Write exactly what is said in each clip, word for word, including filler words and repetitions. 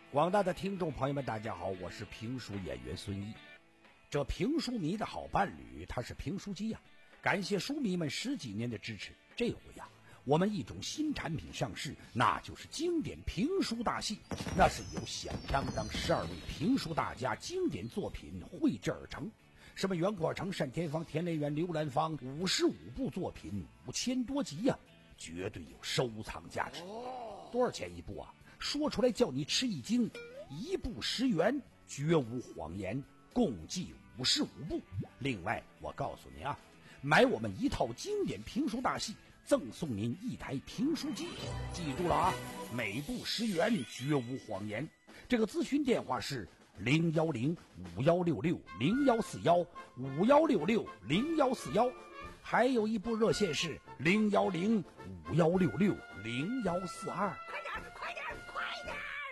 广大的听众朋友们大家好，我是评书演员孙一。这评书迷的好伴侣他是评书机呀、啊，感谢书迷们十几年的支持。这回呀、啊，我们一种新产品上市，那就是经典评书大戏，那是由响当当十二位评书大家经典作品绘制而成，什么袁阔成、单田芳、田连元、刘兰芳，五十五部作品，五千多集呀、啊，绝对有收藏价值。多少钱一部啊？说出来叫你吃一惊，一部十元，绝无谎言，共计五十五部。另外我告诉你啊，买我们一套经典评书大戏，赠送您一台评书机。记住了啊，每部十元，绝无谎言。这个咨询电话是零幺零五幺六六零幺四幺五幺六六零幺四幺，还有一部热线是零幺零五幺六六零幺四二。 快点，快点，快点！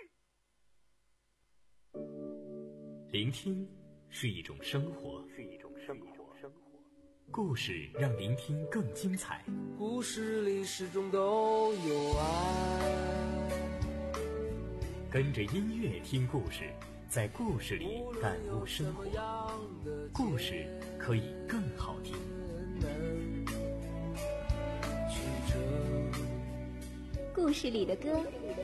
聆听是一种生活， 是一种生活。 故事让聆听更精彩。 故事里始终都有爱。 跟着音乐听故事，在故事里感悟生活。故事可以更好听。 故事里的歌。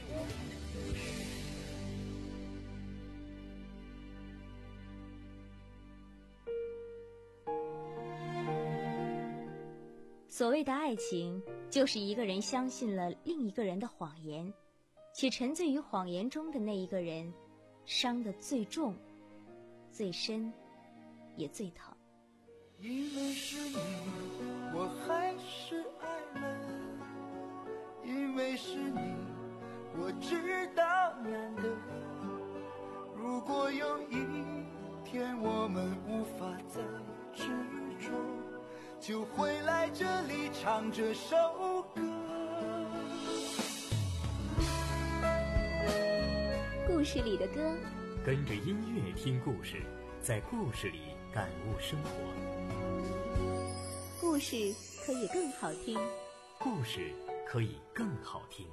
所谓的爱情，就是一个人相信了另一个人的谎言，且沉醉于谎言中的那一个人，伤得最重、最深，也最疼。 因为是你，我还是爱了；因为是你，我知道难得。如果有一天我们无法再执着，就回来这里唱这首歌。 故事里的歌， 跟着音乐听故事，在故事里感悟生活。 故事可以更好听， 故事可以更好听。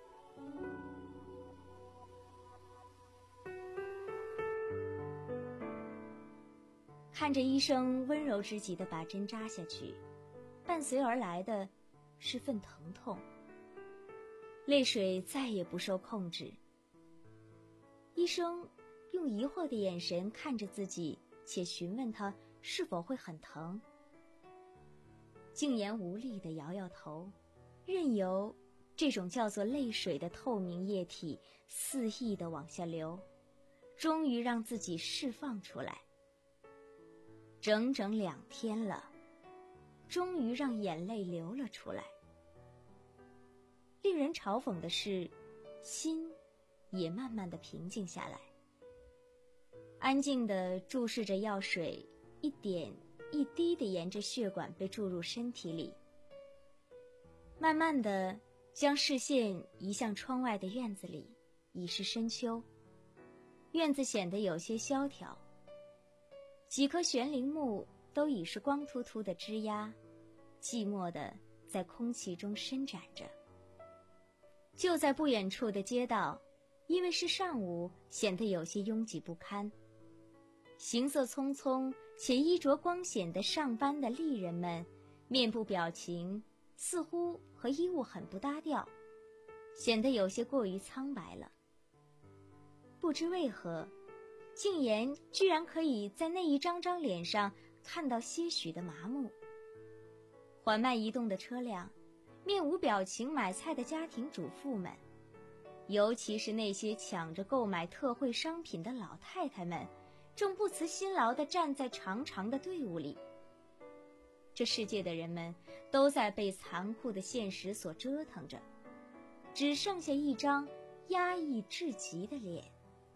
看着医生温柔之极地把针扎下去，伴随而来的是份疼痛，泪水再也不受控制。医生用疑惑的眼神看着自己，且询问他是否会很疼。静言无力地摇摇头，任由这种叫做泪水的透明液体肆意地往下流，终于让自己释放出来。整整两天了，终于让眼泪流了出来。令人嘲讽的是，心也慢慢地平静下来，安静地注视着药水一点一滴地沿着血管被注入身体里，慢慢地将视线移向窗外的院子里。已是深秋，院子显得有些萧条，几棵悬铃木都已是光秃秃的枝桠，寂寞地在空气中伸展着。就在不远处的街道，因为是上午，显得有些拥挤不堪。行色匆匆且衣着光鲜的上班的丽人们，面部表情似乎和衣物很不搭调，显得有些过于苍白了。不知为何，静言居然可以在那一张张脸上看到些许的麻木。缓慢移动的车辆，面无表情买菜的家庭主妇们，尤其是那些抢着购买特惠商品的老太太们，正不辞辛劳地站在长长的队伍里。这世界的人们都在被残酷的现实所折腾着，只剩下一张压抑至极的脸。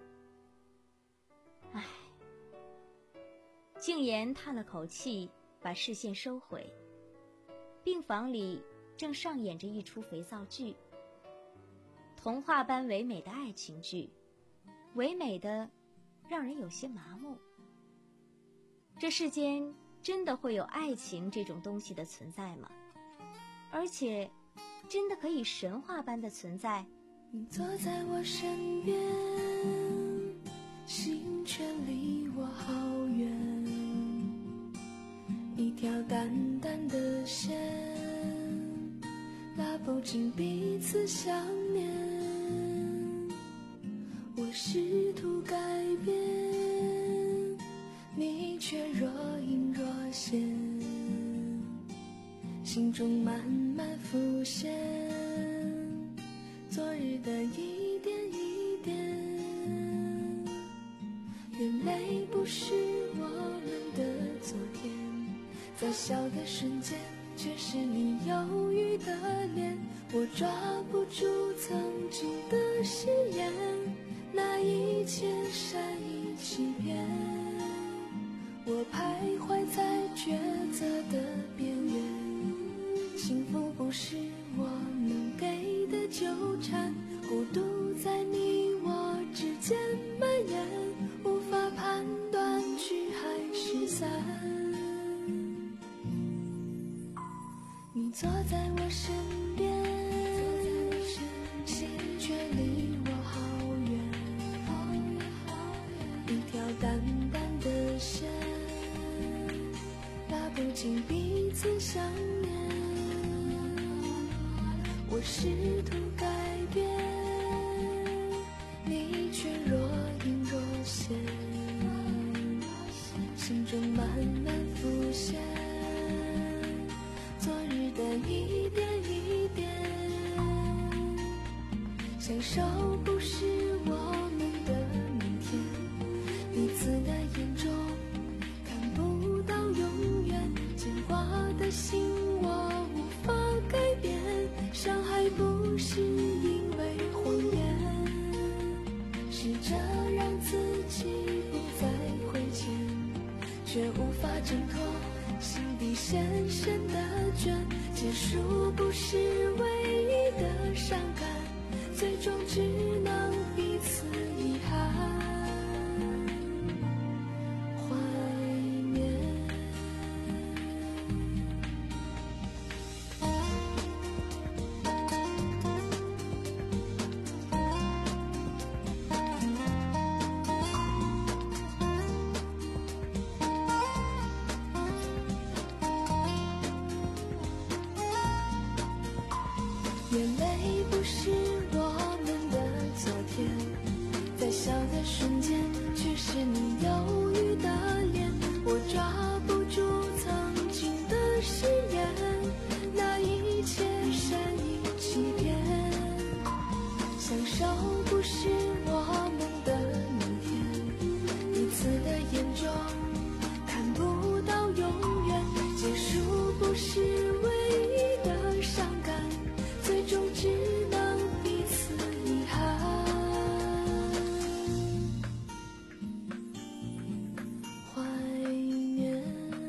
唉，静言叹了口气，把视线收回。病房里正上演着一出肥皂剧，童话般唯美的爱情剧，唯美的让人有些麻木。这世间真的会有爱情这种东西的存在吗？而且真的可以神话般的存在？ 你坐在我身边， 禁彼此想念。我试图改变，你却若隐若现，心中慢慢浮现昨日的一点一点。眼泪不是我们的昨天，在笑的瞬间却是你忧郁的脸。我抓不住曾经的誓言，那一切善意欺骗。我徘徊在抉择的边缘，幸福不是我能给的纠缠，孤独在你我之间蔓延，无法判断聚还是散。你坐在我身边，心却离我好远，一条淡淡的线，拉不进彼此想念。我试图改变，你却若隐若现，心中慢慢浮现昨日的一点一点。享受不是我们的明天，彼此的眼中看不到永远，牵挂的心我无法改变，伤害不是因为谎言，试着让自己不再亏欠，却无法挣脱心底深深的倦。结束不是唯一的伤感，最终只能彼此遗憾怀念。眼泪不是我们的昨天，在笑的瞬间却是你忧郁的脸。我抓不住曾经的誓言，那一切善意欺骗。享受不是我们的明天，彼此的眼中看不到永远。结束不是唯一的伤感，最终只能彼此遗憾怀念。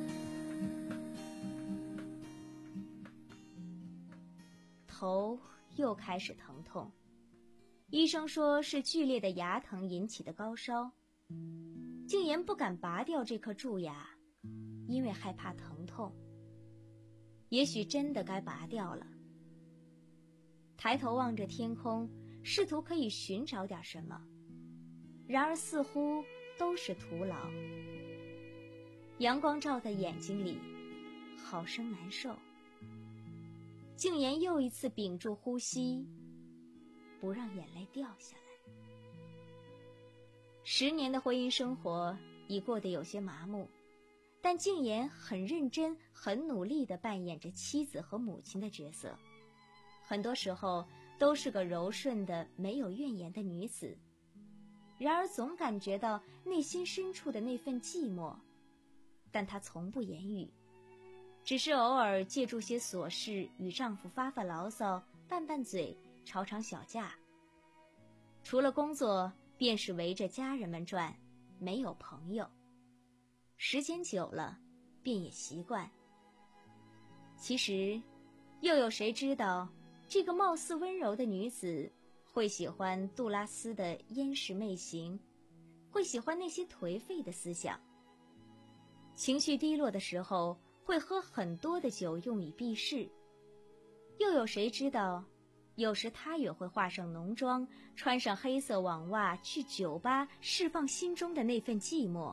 头又开始疼痛，医生说是剧烈的牙疼引起的高烧。静言不敢拔掉这颗蛀牙，因为害怕疼痛。也许真的该拔掉了。抬头望着天空，试图可以寻找点什么，然而似乎都是徒劳。阳光照在眼睛里，好生难受。静言又一次屏住呼吸，不让眼泪掉下来。十年的婚姻生活已过得有些麻木，但静言很认真、很努力地扮演着妻子和母亲的角色。很多时候都是个柔顺的、没有怨言的女子，然而总感觉到内心深处的那份寂寞，但她从不言语，只是偶尔借助些琐事与丈夫发发牢骚、拌拌嘴、吵场小架。除了工作，便是围着家人们转，没有朋友。时间久了，便也习惯。其实，又有谁知道这个貌似温柔的女子会喜欢杜拉斯的烟石媚行，会喜欢那些颓废的思想。情绪低落的时候会喝很多的酒用以避世。又有谁知道有时她也会化上浓妆，穿上黑色网袜，去酒吧释放心中的那份寂寞。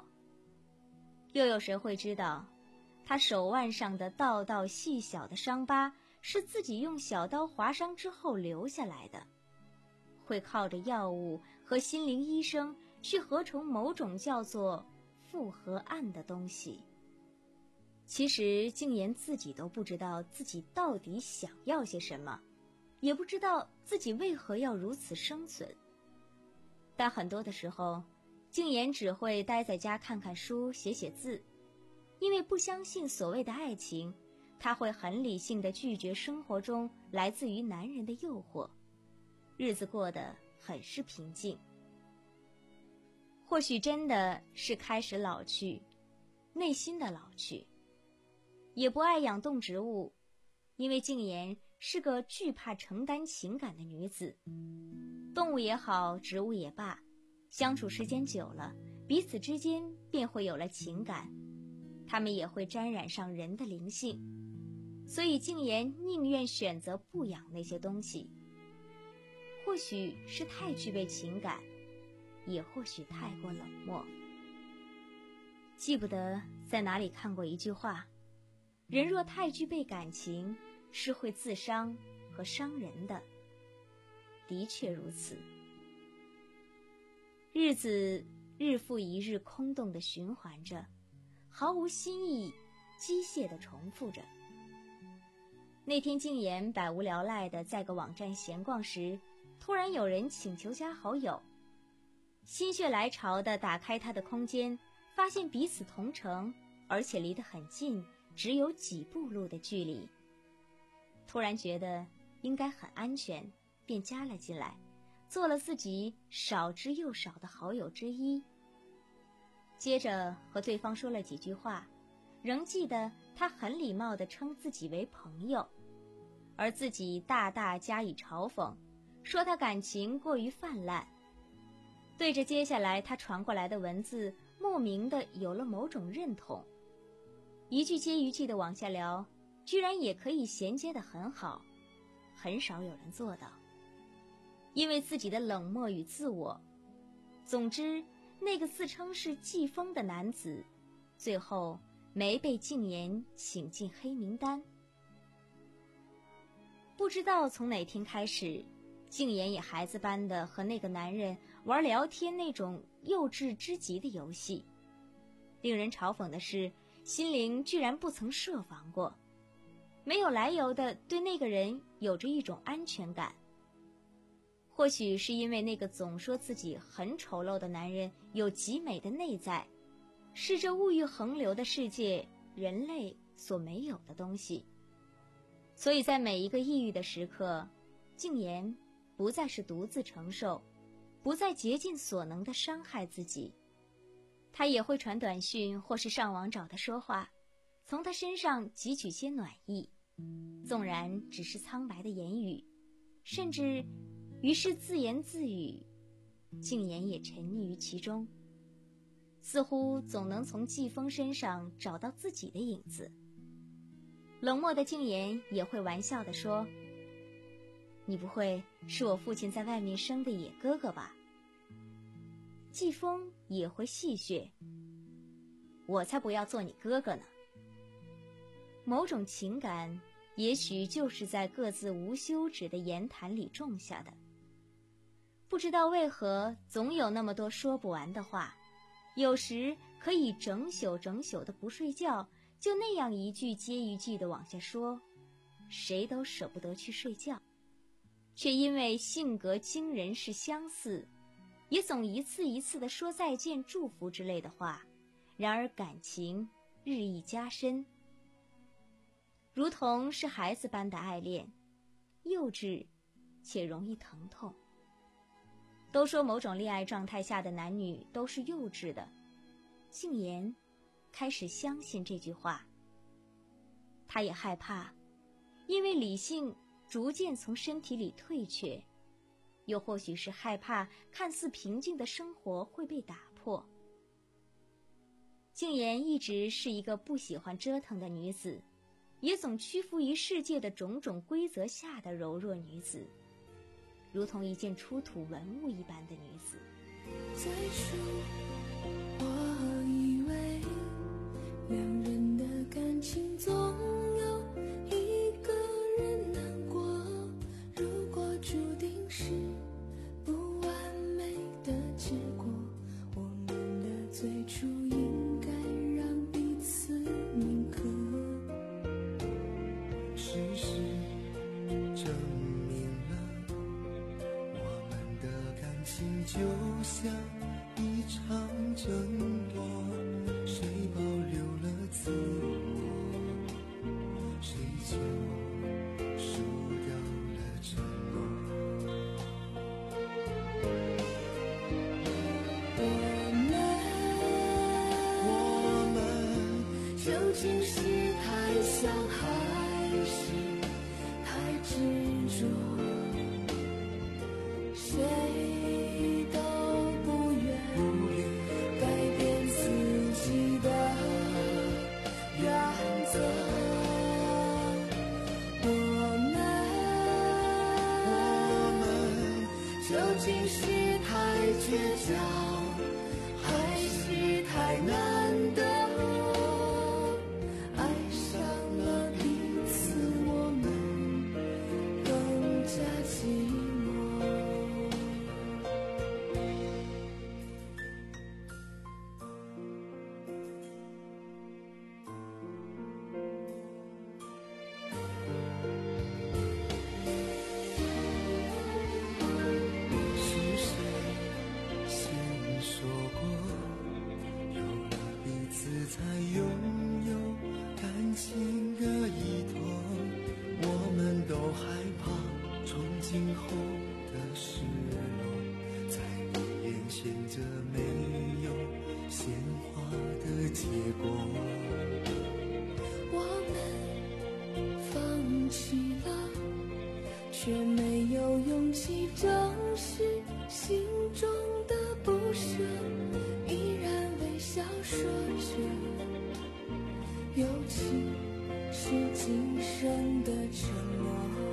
又有谁会知道她手腕上的道道细小的伤疤是自己用小刀划伤之后留下来的，会靠着药物和心灵医生去合成某种叫做复合胺的东西。其实静言自己都不知道自己到底想要些什么，也不知道自己为何要如此生存。但很多的时候，静言只会待在家看看书，写写字。因为不相信所谓的爱情，他会很理性地拒绝生活中来自于男人的诱惑，日子过得很是平静。或许真的是开始老去，内心的老去。也不爱养动植物，因为静言是个惧怕承担情感的女子。动物也好，植物也罢，相处时间久了，彼此之间便会有了情感，它们也会沾染上人的灵性，所以静言宁愿选择不养那些东西。或许是太具备情感，也或许太过冷漠。记不得在哪里看过一句话，人若太具备感情，是会自伤和伤人的。的确如此。日子日复一日空洞地循环着，毫无新意，机械地重复着。那天静言百无聊赖地在个网站闲逛时，突然有人请求加好友。心血来潮地打开他的空间，发现彼此同城，而且离得很近，只有几步路的距离。突然觉得应该很安全，便加了进来，做了自己少之又少的好友之一。接着和对方说了几句话，仍记得他很礼貌地称自己为朋友，而自己大大加以嘲讽，说他感情过于泛滥。对着接下来他传过来的文字，莫名的有了某种认同。一句接一句的往下聊，居然也可以衔接得很好，很少有人做到。因为自己的冷漠与自我，总之那个自称是季风的男子，最后没被静言请进黑名单。不知道从哪天开始，静言也孩子般的和那个男人玩聊天那种幼稚之极的游戏。令人嘲讽的是，心灵居然不曾设防过，没有来由的对那个人有着一种安全感。或许是因为那个总说自己很丑陋的男人有极美的内在，是这物欲横流的世界人类所没有的东西。所以在每一个抑郁的时刻，静言不再是独自承受，不再竭尽所能地伤害自己。他也会传短讯或是上网找他说话，从他身上汲取些暖意，纵然只是苍白的言语，甚至于是自言自语，静言也沉溺于其中，似乎总能从季风身上找到自己的影子。冷漠的静言也会玩笑地说，你不会是我父亲在外面生的野哥哥吧？季风也会戏谑，我才不要做你哥哥呢。某种情感也许就是在各自无休止的言谈里种下的。不知道为何总有那么多说不完的话，有时可以整宿整宿的不睡觉，就那样一句接一句的往下说，谁都舍不得去睡觉，却因为性格惊人是相似，也总一次一次的说再见、祝福之类的话，然而感情日益加深，如同是孩子般的爱恋，幼稚且容易疼痛。都说某种恋爱状态下的男女都是幼稚的，静言开始相信这句话。他也害怕，因为理性逐渐从身体里退却，又或许是害怕看似平静的生活会被打破。静言一直是一个不喜欢折腾的女子，也总屈服于世界的种种规则下的柔弱女子，如同一件出土文物一般的女子。 最初我以为两人的感情总有一个人像一场争夺，谁保留了自我，谁就输掉了承诺。我们，我们究竟是太想还是太执着？谁都不愿改变自己的原则。我们， 我们究竟是太倔强，还是太难得？爱上了彼此，我们更加寂寞。 是谁先说过，有了彼此才拥有感情的依托？我们都害怕从今后的失落，在你眼前这没有鲜花的结果。 我们放弃了，却没有勇气正视心中的不舍，依然微笑说着，友情是今生的承诺。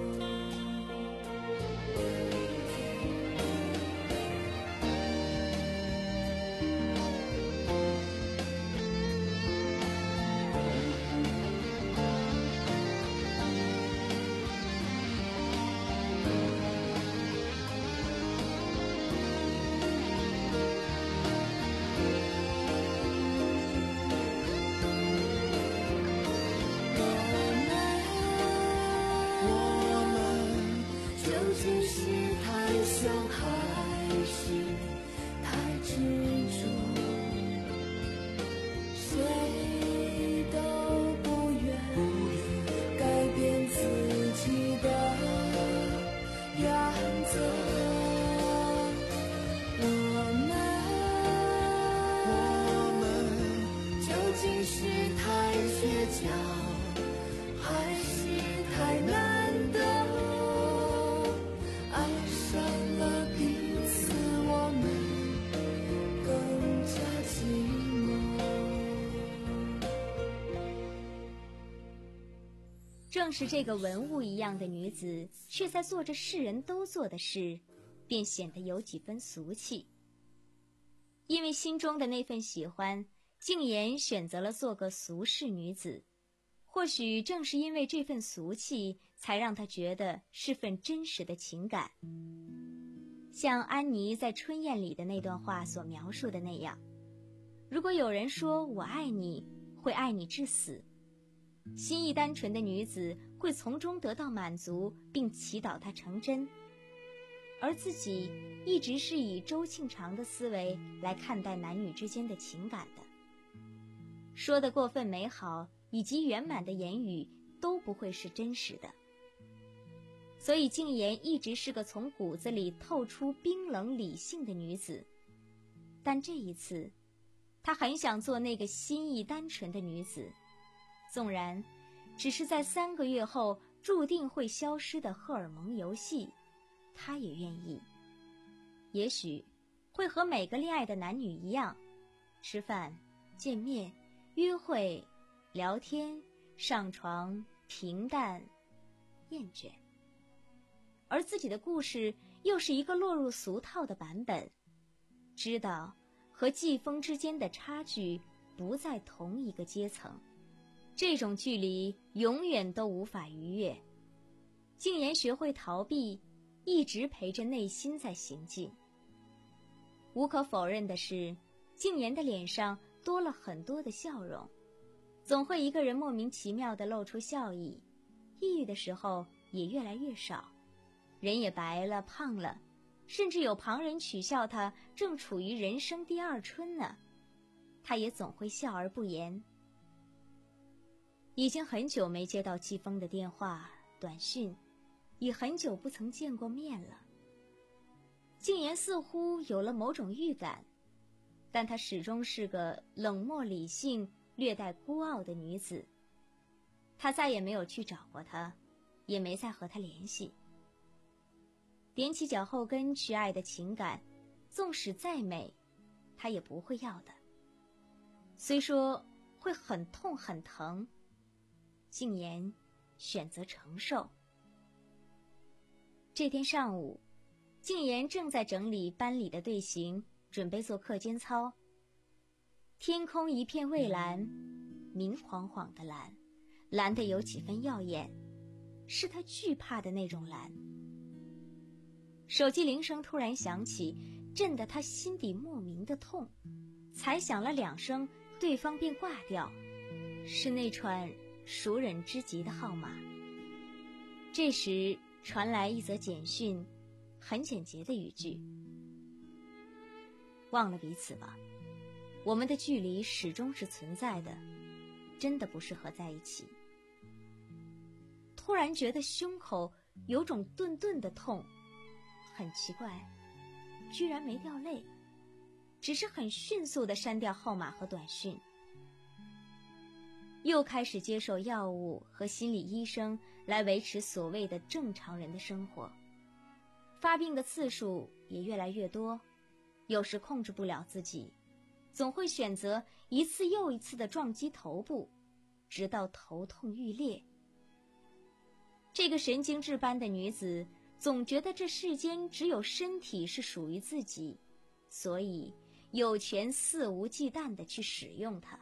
我们究竟是太想还是太执着？谁都不愿改变自己的原则。我们， 我们究竟是太倔强，还是太难得？爱上了彼此，我们更加寂寞。 正是这个文物一样的女子，却在做着世人都做的事，便显得有几分俗气。因为心中的那份喜欢，静言选择了做个俗世女子。或许正是因为这份俗气，才让她觉得是份真实的情感。像安妮在《春燕》里的那段话所描述的那样，如果有人说我爱你，会爱你至死，心意单纯的女子会从中得到满足，并祈祷它成真。而自己一直是以周庆长的思维来看待男女之间的情感的，说的过分美好以及圆满的言语都不会是真实的。所以静言一直是个从骨子里透出冰冷理性的女子，但这一次她很想做那个心意单纯的女子，纵然只是在三个月后注定会消失的荷尔蒙游戏，她也愿意。也许会和每个恋爱的男女一样，吃饭、见面、约会、聊天、上床，平淡、厌倦。而自己的故事又是一个落入俗套的版本，知道和季风之间的差距不在同一个阶层，这种距离永远都无法逾越。静言学会逃避，一直陪着内心在行进。无可否认的是，静言的脸上多了很多的笑容，总会一个人莫名其妙地露出笑意，抑郁的时候也越来越少，人也白了胖了， 甚至有旁人取笑他正处于人生第二春呢，他也总会笑而不言。已经很久没接到季风的电话、短讯，也很久不曾见过面了。静言似乎有了某种预感，但她始终是个冷漠理性、略带孤傲的女子。他再也没有去找过她，也没再和她联系。踮起脚后跟去爱的情感，纵使再美，他也不会要的。虽说会很痛很疼，静言选择承受。这天上午，静言正在整理班里的队形，准备做课间操。天空一片蔚蓝，明晃晃的蓝，蓝得有几分耀眼，是他惧怕的那种蓝。手机铃声突然响起，震得他心底莫名的痛，才响了两声，对方便挂掉，是那串熟人之极的号码。这时传来一则简讯，很简洁的语句：忘了彼此吧，我们的距离始终是存在的，真的不适合在一起。突然觉得胸口有种顿顿的痛，很奇怪，居然没掉泪，只是很迅速地删掉号码和短讯。又开始接受药物和心理医生来维持所谓的正常人的生活，发病的次数也越来越多，有时控制不了自己，总会选择一次又一次地撞击头部，直到头痛欲裂。这个神经质般的女子总觉得这世间只有身体是属于自己，所以有权肆无忌惮地去使用它。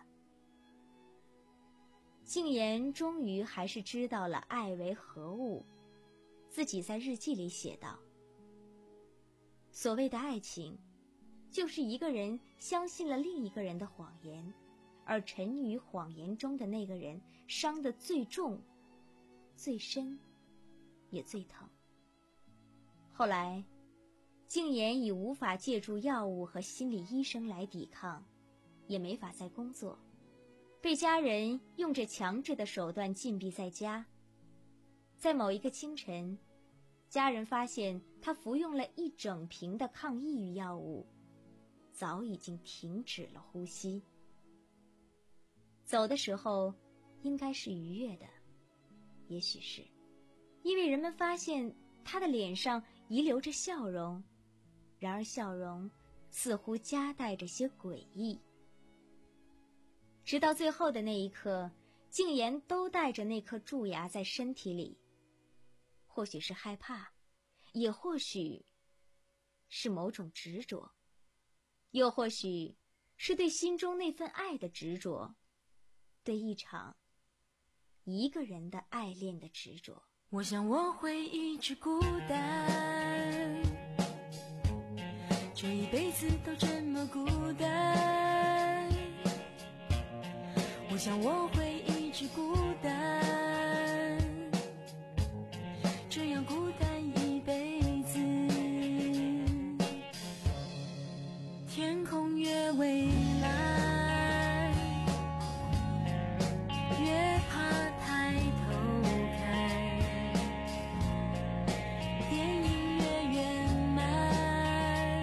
静言终于还是知道了爱为何物，自己在日记里写道：所谓的爱情，就是一个人相信了另一个人的谎言，而沉于谎言中的那个人伤得最重、最深，也最疼。后来，静言已无法借助药物和心理医生来抵抗，也没法再工作，被家人用着强制的手段禁闭在家。在某一个清晨，家人发现他服用了一整瓶的抗抑郁药物，早已经停止了呼吸。走的时候应该是愉悦的，也许是因为人们发现他的脸上遗留着笑容，然而笑容似乎夹带着些诡异。直到最后的那一刻，静言都带着那颗蛀牙在身体里，或许是害怕，也或许是某种执着，又或许是对心中那份爱的执着，对一场一个人的爱恋的执着。 我想我会一直孤单，这一辈子都这么孤单。我想我会一直孤单，这样孤单一辈子。天空越蔚蓝，越怕抬头看，电影越圆满，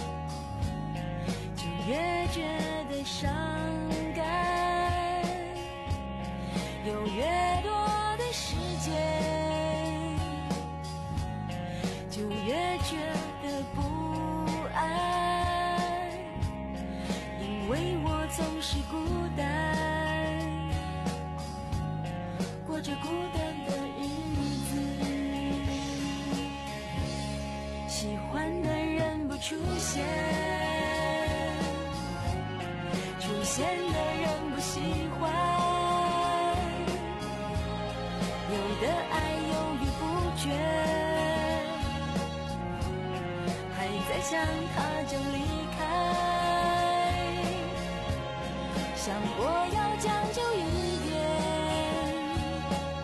就越觉得伤感，有越多的时间，就越觉得不安，因为我总是孤单，过着孤单的日子，喜欢的人不出现，出现的人不喜欢，有的爱犹豫不决，还在想他就离开，想过要将就一点，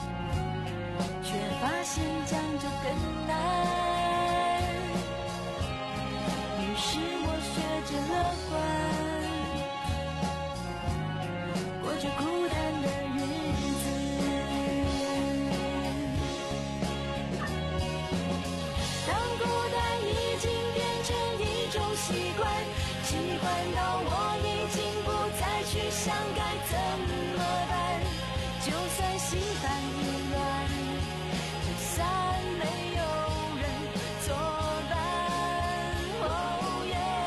却发现将就更难， 习惯到我已经不再去想该怎么办，就算心烦意乱，就算没有人作伴。哦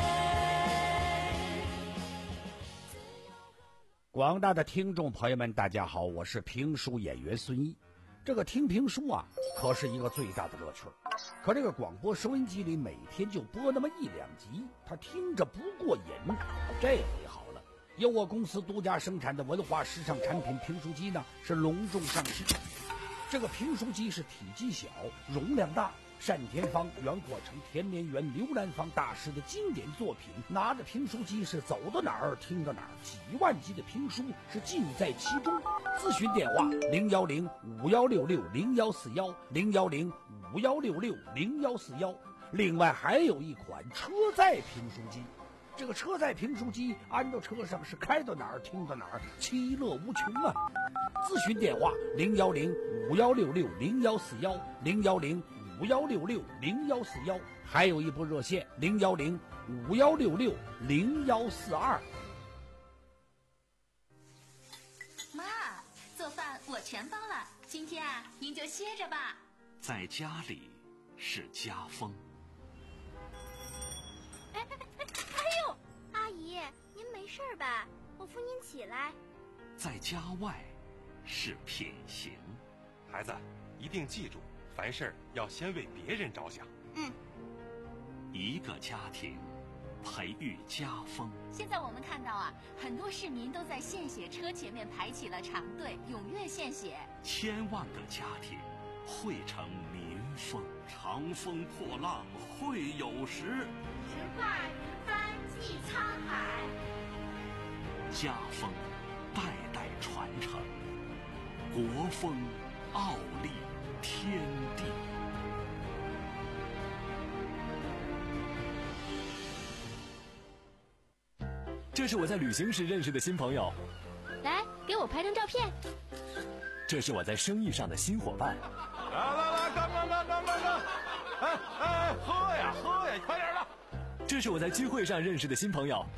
耶！ 广大的听众朋友们，大家好，我是评书演员孙一。这个听评书啊，可是一个最大的乐趣。可这个广播收音机里每天就播那么一两集，他听着不过瘾。这回好了，由我公司独家生产的文化时尚产品评书机呢，是隆重上市。这个评书机是体积小，容量大，单田芳、袁阔成、田连元、刘兰芳大师的经典作品，拿着评书机是走到哪儿听到哪儿，几万集的评书是尽在其中。咨询电话零幺零五幺六六零幺四幺零幺零五幺六六零幺四幺。另外还有一款车载评书机，这个车载评书机安到车上是开到哪儿听到哪儿，其乐无穷啊！咨询电话零幺零五幺六六零幺四幺零幺零五幺六六零幺四幺，还有一部热线零幺零五幺六六零幺四二。 妈，做饭我全包了，今天啊，您就歇着吧。 在家里是家风。 哎哎哎哎呦，阿姨，您没事吧？我扶您起来。 在家外是品行。 孩子，一定记住，凡事要先为别人着想。 嗯。 一个家庭培育家风。 现在我们看到啊，很多市民都在献血车前面排起了长队，踊跃献血。 千万个家庭汇成民风。长风破浪会有时， 直挂云帆济沧海。 家风代代传承，国风傲立天地。 这是我在旅行时认识的新朋友， 来给我拍张照片。 这是我在生意上的新伙伴。 来来来，干干干干干干！哎哎，喝呀喝呀，快点的！ 这是我在聚会上认识的新朋友。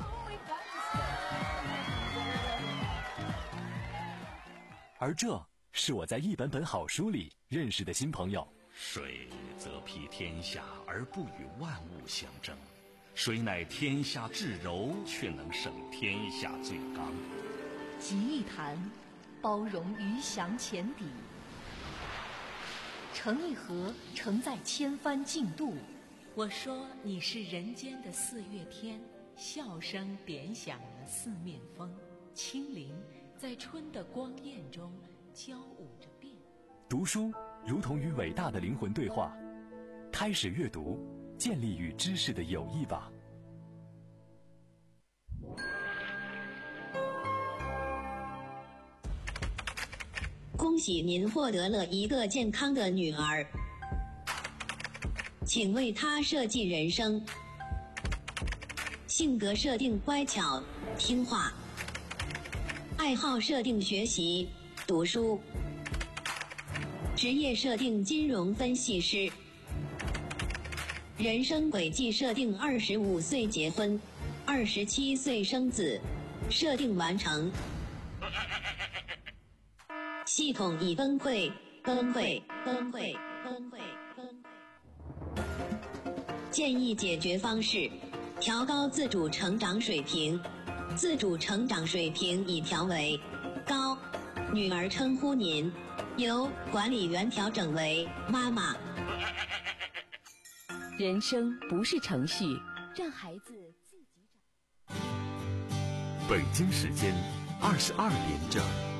而这是我在一本本好书里认识的新朋友。 水则披天下而不与万物相争，谁乃天下至柔，却能胜天下最刚。 集一谈，包容鱼翔浅底；成一河，承载千帆竞渡。 我说你是人间的四月天，笑声点响了四面风，清灵在春的光艳中交舞着变。 读书如同与伟大的灵魂对话，开始阅读，建立与知识的友谊吧。 恭喜您获得了一个健康的女儿，请为她设计人生。性格设定乖巧听话，爱好设定学习读书，职业设定金融分析师，人生轨迹设定二十五岁结婚，二十七岁生子，设定完成。系统已崩溃，崩溃，崩溃，崩溃，崩溃。建议解决方式：调高自主成长水平。自主成长水平已调为高。女儿称呼您，由管理员调整为妈妈。 人生不是程序，让孩子自己长。 北京时间二十二点整。